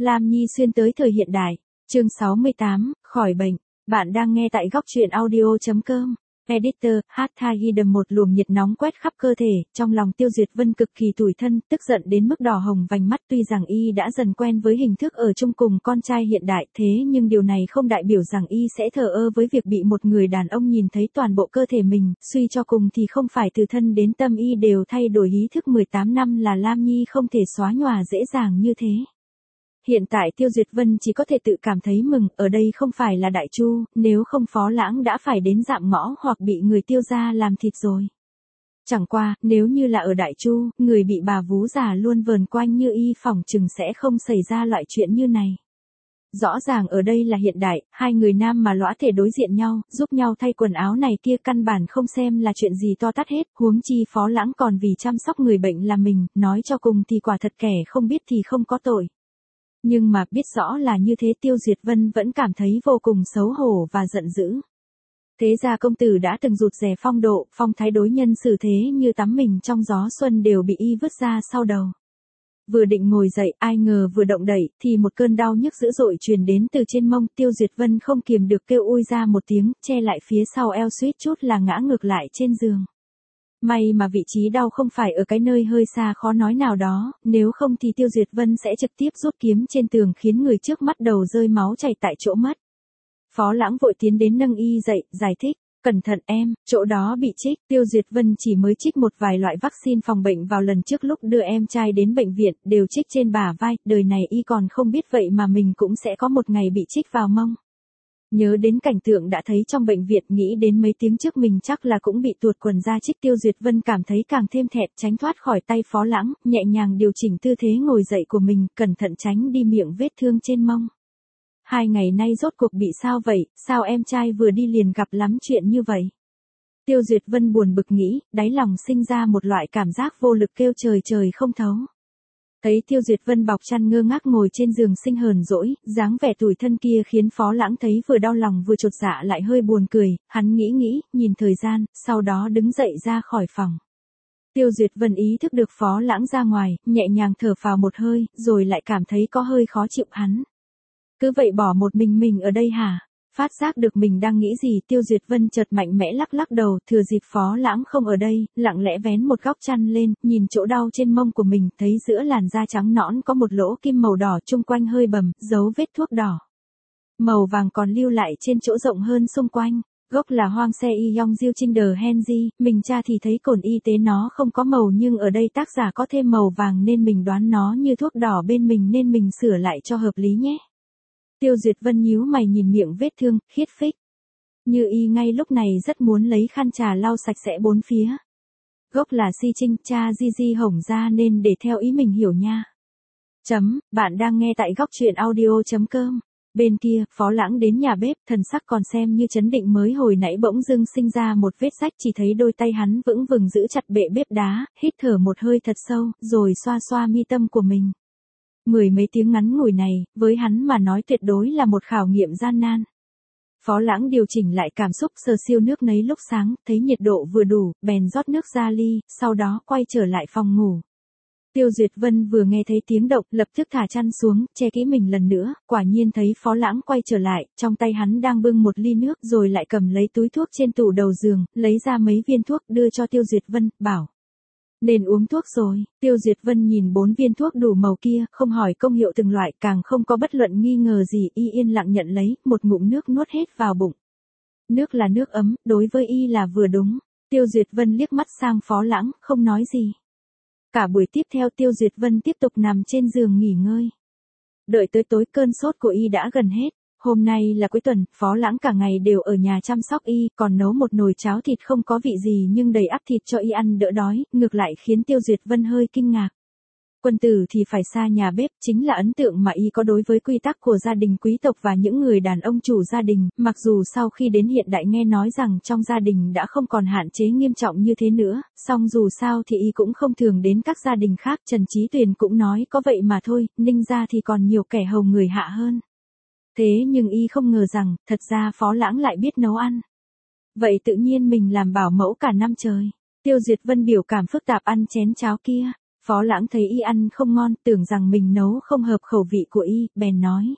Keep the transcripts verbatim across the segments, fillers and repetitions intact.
Lam Nhi xuyên tới thời hiện đại, chương sáu mươi tám, khỏi bệnh. Bạn đang nghe tại góc truyện audio.com. Editor, hashtag Hidden một luồng nhiệt nóng quét khắp cơ thể, trong lòng Tiêu Duyệt Vân cực kỳ tủi thân, tức giận đến mức đỏ hồng vành mắt. Tuy rằng y đã dần quen với hình thức ở chung cùng con trai hiện đại, thế nhưng điều này không đại biểu rằng y sẽ thờ ơ với việc bị một người đàn ông nhìn thấy toàn bộ cơ thể mình, suy cho cùng thì không phải từ thân đến tâm y đều thay đổi ý thức mười tám năm là Lam Nhi không thể xóa nhòa dễ dàng như thế. Hiện tại Tiêu Duyệt Vân chỉ có thể tự cảm thấy mừng, ở đây không phải là Đại Chu, nếu không Phó Lãng đã phải đến dạm ngõ hoặc bị người Tiêu gia làm thịt rồi. Chẳng qua, nếu như là ở Đại Chu, người bị bà vú già luôn vờn quanh như y phỏng chừng sẽ không xảy ra loại chuyện như này. Rõ ràng ở đây là hiện đại, hai người nam mà lõa thể đối diện nhau, giúp nhau thay quần áo này kia căn bản không xem là chuyện gì to tát hết, huống chi Phó Lãng còn vì chăm sóc người bệnh là mình, nói cho cùng thì quả thật kẻ không biết thì không có tội. Nhưng mà biết rõ là như thế Tiêu Duyệt Vân vẫn cảm thấy vô cùng xấu hổ và giận dữ. Thế ra công tử đã từng rụt rè phong độ, phong thái đối nhân xử thế như tắm mình trong gió xuân đều bị y vứt ra sau đầu. Vừa định ngồi dậy, ai ngờ vừa động đậy, thì một cơn đau nhức dữ dội truyền đến từ trên mông. Tiêu Duyệt Vân không kiềm được kêu ui ra một tiếng, che lại phía sau eo suýt chút là ngã ngược lại trên giường. May mà vị trí đau không phải ở cái nơi hơi xa khó nói nào đó, nếu không thì Tiêu Duyệt Vân sẽ trực tiếp rút kiếm trên tường khiến người trước mắt đầu rơi máu chảy tại chỗ mất. Phó Lãng vội tiến đến nâng y dậy, giải thích, cẩn thận em, chỗ đó bị trích. Tiêu Duyệt Vân chỉ mới trích một vài loại vaccine phòng bệnh vào lần trước lúc đưa em trai đến bệnh viện, đều trích trên bả vai, đời này y còn không biết vậy mà mình cũng sẽ có một ngày bị trích vào mông. Nhớ đến cảnh tượng đã thấy trong bệnh viện, nghĩ đến mấy tiếng trước mình chắc là cũng bị tuột quần ra trích, Tiêu Duyệt Vân cảm thấy càng thêm thẹn, tránh thoát khỏi tay Phó Lãng, nhẹ nhàng điều chỉnh tư thế ngồi dậy của mình, cẩn thận tránh đi miệng vết thương trên mông. Hai ngày nay rốt cuộc bị sao vậy, sao em trai vừa đi liền gặp lắm chuyện như vậy? Tiêu Duyệt Vân buồn bực nghĩ, đáy lòng sinh ra một loại cảm giác vô lực kêu trời trời không thấu. Thấy Tiêu Duyệt Vân bọc chăn ngơ ngác ngồi trên giường sinh hờn dỗi, dáng vẻ tủi thân kia khiến Phó Lãng thấy vừa đau lòng vừa chột dạ lại hơi buồn cười, hắn nghĩ nghĩ, nhìn thời gian, sau đó đứng dậy ra khỏi phòng. Tiêu Duyệt Vân ý thức được Phó Lãng ra ngoài, nhẹ nhàng thở phào một hơi, rồi lại cảm thấy có hơi khó chịu hắn. Cứ vậy bỏ một mình mình ở đây hả? Phát giác được mình đang nghĩ gì, Tiêu Duyệt Vân chợt mạnh mẽ lắc lắc đầu, thừa dịp Phó Lãng không ở đây, lặng lẽ vén một góc chăn lên, nhìn chỗ đau trên mông của mình, thấy giữa làn da trắng nõn có một lỗ kim màu đỏ chung quanh hơi bầm, dấu vết thuốc đỏ. Màu vàng còn lưu lại trên chỗ rộng hơn xung quanh. Gốc là Hoang Se Y Yong Diêu Trinh Đờ Henji, mình tra thì thấy cồn y tế nó không có màu nhưng ở đây tác giả có thêm màu vàng nên mình đoán nó như thuốc đỏ bên mình nên mình sửa lại cho hợp lý nhé. Tiêu Duyệt Vân nhíu mày nhìn miệng vết thương, khiết phích. Như y ngay lúc này rất muốn lấy khăn trà lau sạch sẽ bốn phía. Gốc là Si Trinh, cha Di Di hổng ra nên để theo ý mình hiểu nha. Chấm, bạn đang nghe tại góc truyện audio.com. Bên kia, Phó Lãng đến nhà bếp, thần sắc còn xem như chấn định mới hồi nãy bỗng dưng sinh ra một vết rách, chỉ thấy đôi tay hắn vững vừng giữ chặt bệ bếp đá, hít thở một hơi thật sâu, rồi xoa xoa mi tâm của mình. Mười mấy tiếng ngắn ngủi này, với hắn mà nói tuyệt đối là một khảo nghiệm gian nan. Phó Lãng điều chỉnh lại cảm xúc, sờ siêu nước nấy lúc sáng, thấy nhiệt độ vừa đủ, bèn rót nước ra ly, sau đó quay trở lại phòng ngủ. Tiêu Duyệt Vân vừa nghe thấy tiếng động, lập tức thả chăn xuống, che kỹ mình lần nữa, quả nhiên thấy Phó Lãng quay trở lại, trong tay hắn đang bưng một ly nước rồi lại cầm lấy túi thuốc trên tủ đầu giường, lấy ra mấy viên thuốc đưa cho Tiêu Duyệt Vân, bảo. Nên uống thuốc rồi. Tiêu Duyệt Vân nhìn bốn viên thuốc đủ màu kia, không hỏi công hiệu từng loại, càng không có bất luận nghi ngờ gì, y yên lặng nhận lấy, một ngụm nước nuốt hết vào bụng. Nước là nước ấm, đối với y là vừa đúng. Tiêu Duyệt Vân liếc mắt sang Phó Lãng, không nói gì. Cả buổi tiếp theo Tiêu Duyệt Vân tiếp tục nằm trên giường nghỉ ngơi. Đợi tới tối cơn sốt của y đã gần hết. Hôm nay là cuối tuần, Phó Lãng cả ngày đều ở nhà chăm sóc y, còn nấu một nồi cháo thịt không có vị gì nhưng đầy ắp thịt cho y ăn đỡ đói, ngược lại khiến Tiêu Duyệt Vân hơi kinh ngạc. Quân tử thì phải xa nhà bếp, chính là ấn tượng mà y có đối với quy tắc của gia đình quý tộc và những người đàn ông chủ gia đình, mặc dù sau khi đến hiện đại nghe nói rằng trong gia đình đã không còn hạn chế nghiêm trọng như thế nữa, song dù sao thì y cũng không thường đến các gia đình khác, Trần Chí Tuyền cũng nói có vậy mà thôi, Ninh gia thì còn nhiều kẻ hầu người hạ hơn. Thế nhưng y không ngờ rằng, thật ra Phó Lãng lại biết nấu ăn. Vậy tự nhiên mình làm bảo mẫu cả năm trời. Tiêu Duyệt Vân biểu cảm phức tạp ăn chén cháo kia. Phó Lãng thấy y ăn không ngon, tưởng rằng mình nấu không hợp khẩu vị của y, bèn nói.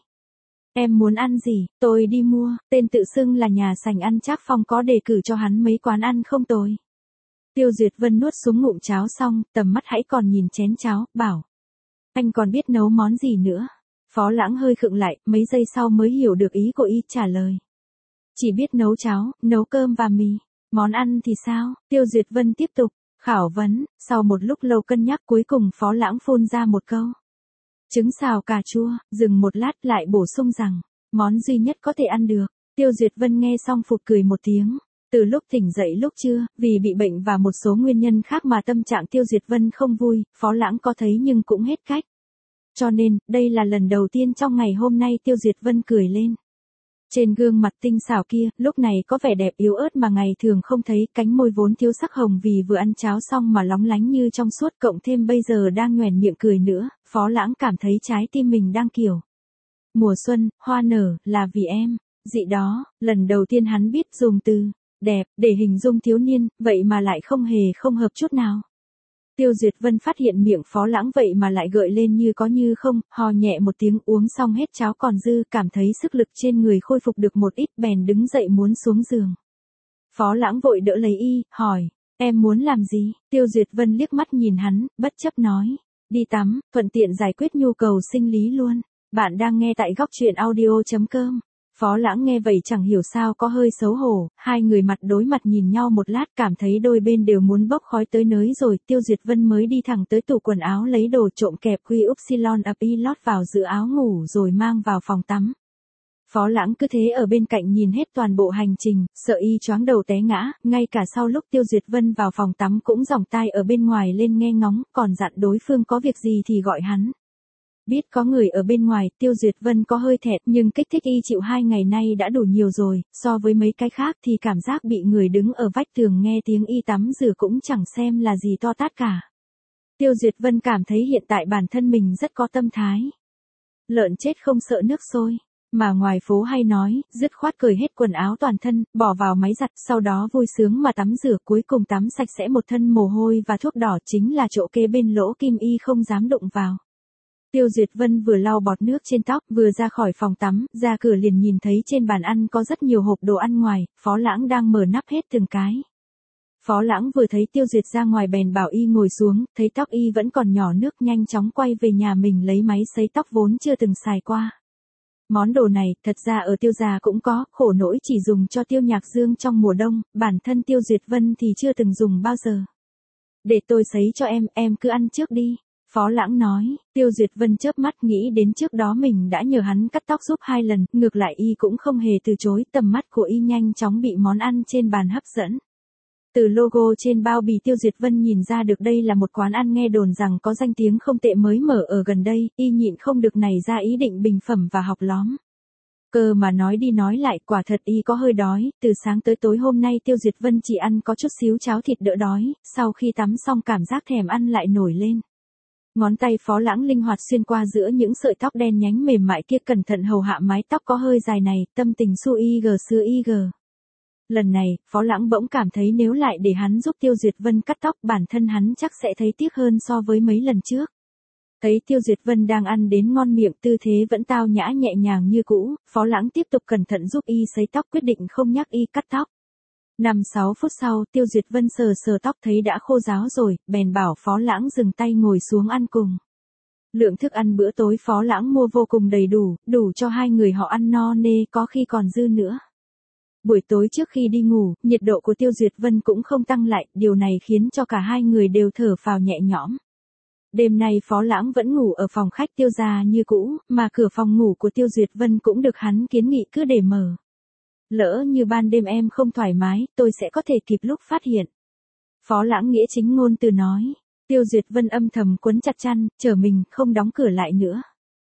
Em muốn ăn gì, tôi đi mua, tên tự xưng là nhà sành ăn Trác Phong có đề cử cho hắn mấy quán ăn không tồi. Tiêu Duyệt Vân nuốt xuống ngụm cháo xong, tầm mắt hãy còn nhìn chén cháo, bảo. Anh còn biết nấu món gì nữa? Phó Lãng hơi khựng lại, mấy giây sau mới hiểu được ý của y, trả lời. Chỉ biết nấu cháo, nấu cơm và mì. Món ăn thì sao? Tiêu Duyệt Vân tiếp tục. Khảo vấn, sau một lúc lâu cân nhắc cuối cùng Phó Lãng phun ra một câu. Trứng xào cà chua, dừng một lát lại bổ sung rằng, món duy nhất có thể ăn được. Tiêu Duyệt Vân nghe xong phụt cười một tiếng. Từ lúc tỉnh dậy lúc trưa, vì bị bệnh và một số nguyên nhân khác mà tâm trạng Tiêu Duyệt Vân không vui, Phó Lãng có thấy nhưng cũng hết cách. Cho nên, đây là lần đầu tiên trong ngày hôm nay Tiêu Duyệt Vân cười lên. Trên gương mặt tinh xảo kia, lúc này có vẻ đẹp yếu ớt mà ngày thường không thấy, cánh môi vốn thiếu sắc hồng vì vừa ăn cháo xong mà lóng lánh như trong suốt, cộng thêm bây giờ đang nhoẻn miệng cười nữa, Phó Lãng cảm thấy trái tim mình đang kiểu. Mùa xuân, hoa nở, là vì em, dị đó, lần đầu tiên hắn biết dùng từ, đẹp, để hình dung thiếu niên, vậy mà lại không hề không hợp chút nào. Tiêu Duyệt Vân phát hiện miệng Phó Lãng vậy mà lại gợi lên như có như không, ho nhẹ một tiếng uống xong hết cháo còn dư, cảm thấy sức lực trên người khôi phục được một ít bèn đứng dậy muốn xuống giường. Phó Lãng vội đỡ lấy y, hỏi, em muốn làm gì? Tiêu Duyệt Vân liếc mắt nhìn hắn, bất chấp nói, đi tắm, thuận tiện giải quyết nhu cầu sinh lý luôn. Bạn đang nghe tại góc truyện audio chấm com. Phó Lãng nghe vậy chẳng hiểu sao có hơi xấu hổ, hai người mặt đối mặt nhìn nhau một lát cảm thấy đôi bên đều muốn bốc khói tới nới rồi, Tiêu Duyệt Vân mới đi thẳng tới tủ quần áo lấy đồ trộm kẹp quy upsilon upy lót vào giữa áo ngủ rồi mang vào phòng tắm. Phó Lãng cứ thế ở bên cạnh nhìn hết toàn bộ hành trình, sợ y choáng đầu té ngã, ngay cả sau lúc Tiêu Duyệt Vân vào phòng tắm cũng giòng tai ở bên ngoài lên nghe ngóng, còn dặn đối phương có việc gì thì gọi hắn. Biết có người ở bên ngoài, Tiêu Duyệt Vân có hơi thẹn, nhưng kích thích y chịu hai ngày nay đã đủ nhiều rồi, so với mấy cái khác thì cảm giác bị người đứng ở vách tường nghe tiếng y tắm rửa cũng chẳng xem là gì to tát cả. Tiêu Duyệt Vân cảm thấy hiện tại bản thân mình rất có tâm thái. Lợn chết không sợ nước sôi, mà ngoài phố hay nói, dứt khoát cởi hết quần áo toàn thân, bỏ vào máy giặt, sau đó vui sướng mà tắm rửa, cuối cùng tắm sạch sẽ một thân mồ hôi và thuốc đỏ chính là chỗ kê bên lỗ kim y không dám đụng vào. Tiêu Duyệt Vân vừa lau bọt nước trên tóc, vừa ra khỏi phòng tắm, ra cửa liền nhìn thấy trên bàn ăn có rất nhiều hộp đồ ăn ngoài, Phó Lãng đang mở nắp hết từng cái. Phó Lãng vừa thấy Tiêu Duyệt ra ngoài bèn bảo y ngồi xuống, thấy tóc y vẫn còn nhỏ nước nhanh chóng quay về nhà mình lấy máy sấy tóc vốn chưa từng xài qua. Món đồ này, thật ra ở Tiêu gia cũng có, khổ nỗi chỉ dùng cho Tiêu Nhạc Dương trong mùa đông, bản thân Tiêu Duyệt Vân thì chưa từng dùng bao giờ. Để tôi sấy cho em, em cứ ăn trước đi. Phó Lãng nói, Tiêu Duyệt Vân chớp mắt nghĩ đến trước đó mình đã nhờ hắn cắt tóc giúp hai lần, ngược lại y cũng không hề từ chối, tầm mắt của y nhanh chóng bị món ăn trên bàn hấp dẫn. Từ logo trên bao bì Tiêu Duyệt Vân nhìn ra được đây là một quán ăn nghe đồn rằng có danh tiếng không tệ mới mở ở gần đây, y nhịn không được nảy ra ý định bình phẩm và học lóm. Cơ mà nói đi nói lại, quả thật y có hơi đói, từ sáng tới tối hôm nay Tiêu Duyệt Vân chỉ ăn có chút xíu cháo thịt đỡ đói, sau khi tắm xong cảm giác thèm ăn lại nổi lên. Ngón tay Phó Lãng linh hoạt xuyên qua giữa những sợi tóc đen nhánh mềm mại kia cẩn thận hầu hạ mái tóc có hơi dài này, tâm tình su y gờ xưa y gờ. Lần này, Phó Lãng bỗng cảm thấy nếu lại để hắn giúp Tiêu Duyệt Vân cắt tóc bản thân hắn chắc sẽ thấy tiếc hơn so với mấy lần trước. Thấy Tiêu Duyệt Vân đang ăn đến ngon miệng tư thế vẫn tao nhã nhẹ nhàng như cũ, Phó Lãng tiếp tục cẩn thận giúp y sấy tóc quyết định không nhắc y cắt tóc. năm sáu phút sau, Tiêu Duyệt Vân sờ sờ tóc thấy đã khô ráo rồi, bèn bảo Phó Lãng dừng tay ngồi xuống ăn cùng. Lượng thức ăn bữa tối Phó Lãng mua vô cùng đầy đủ, đủ cho hai người họ ăn no nê có khi còn dư nữa. Buổi tối trước khi đi ngủ, nhiệt độ của Tiêu Duyệt Vân cũng không tăng lại, điều này khiến cho cả hai người đều thở phào nhẹ nhõm. Đêm nay Phó Lãng vẫn ngủ ở phòng khách Tiêu gia như cũ, mà cửa phòng ngủ của Tiêu Duyệt Vân cũng được hắn kiến nghị cứ để mở. Lỡ như ban đêm em không thoải mái, tôi sẽ có thể kịp lúc phát hiện. Phó Lãng nghĩa chính ngôn từ nói. Tiêu Duyệt Vân âm thầm quấn chặt chăn, chờ mình không đóng cửa lại nữa.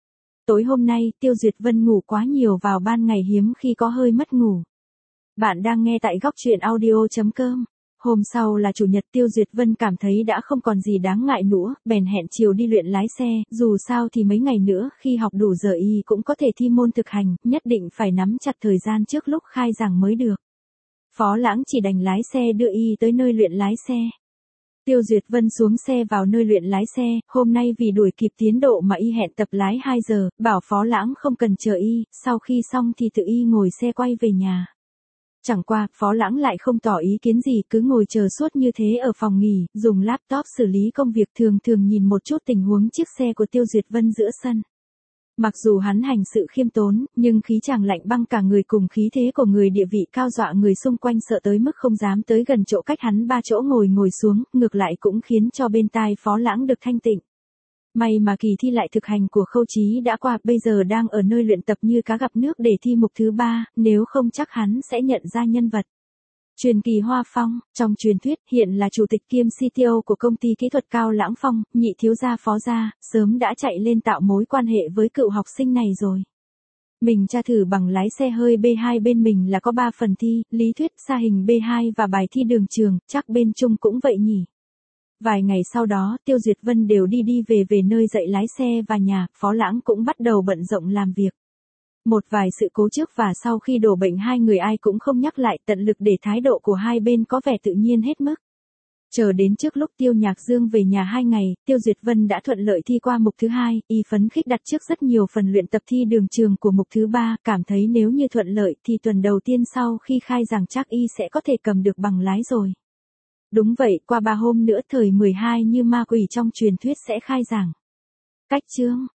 Tối hôm nay, Tiêu Duyệt Vân ngủ quá nhiều vào ban ngày hiếm khi có hơi mất ngủ. Bạn đang nghe tại góc truyện audio chấm com. Hôm sau là chủ nhật, Tiêu Duyệt Vân cảm thấy đã không còn gì đáng ngại nữa, bèn hẹn chiều đi luyện lái xe, dù sao thì mấy ngày nữa khi học đủ giờ y cũng có thể thi môn thực hành, nhất định phải nắm chặt thời gian trước lúc khai giảng mới được. Phó Lãng chỉ đành lái xe đưa y tới nơi luyện lái xe. Tiêu Duyệt Vân xuống xe vào nơi luyện lái xe, hôm nay vì đuổi kịp tiến độ mà y hẹn tập lái hai giờ, bảo Phó Lãng không cần chờ y, sau khi xong thì tự y ngồi xe quay về nhà. Chẳng qua, Phó Lãng lại không tỏ ý kiến gì, cứ ngồi chờ suốt như thế ở phòng nghỉ, dùng laptop xử lý công việc, thường thường nhìn một chút tình huống chiếc xe của Tiêu Duyệt Vân giữa sân. Mặc dù hắn hành sự khiêm tốn, nhưng khí chàng lạnh băng cả người cùng khí thế của người địa vị cao dọa người xung quanh sợ tới mức không dám tới gần chỗ cách hắn ba chỗ ngồi ngồi xuống, ngược lại cũng khiến cho bên tai Phó Lãng được thanh tịnh. May mà kỳ thi lại thực hành của Khâu Chí đã qua, bây giờ đang ở nơi luyện tập như cá gặp nước để thi mục thứ ba, nếu không chắc hắn sẽ nhận ra nhân vật. Truyền kỳ Hoa Phong, trong truyền thuyết, hiện là chủ tịch kiêm xê tê ô của công ty kỹ thuật Cao Lãng Phong, nhị thiếu gia Phó gia, sớm đã chạy lên tạo mối quan hệ với cựu học sinh này rồi. Mình tra thử bằng lái xe hơi B hai bên mình là có ba phần thi, lý thuyết, sa hình B hai và bài thi đường trường, chắc bên chung cũng vậy nhỉ. Vài ngày sau đó, Tiêu Duyệt Vân đều đi đi về về nơi dạy lái xe và nhà, Phó Lãng cũng bắt đầu bận rộn làm việc. Một vài sự cố trước và sau khi đổ bệnh hai người ai cũng không nhắc lại, tận lực để thái độ của hai bên có vẻ tự nhiên hết mức. Chờ đến trước lúc Tiêu Nhạc Dương về nhà hai ngày, Tiêu Duyệt Vân đã thuận lợi thi qua mục thứ hai, y phấn khích đặt trước rất nhiều phần luyện tập thi đường trường của mục thứ ba, cảm thấy nếu như thuận lợi thì tuần đầu tiên sau khi khai giảng chắc y sẽ có thể cầm được bằng lái rồi. Đúng vậy, qua ba hôm nữa thời mười hai như ma quỷ trong truyền thuyết sẽ khai giảng. Cách chương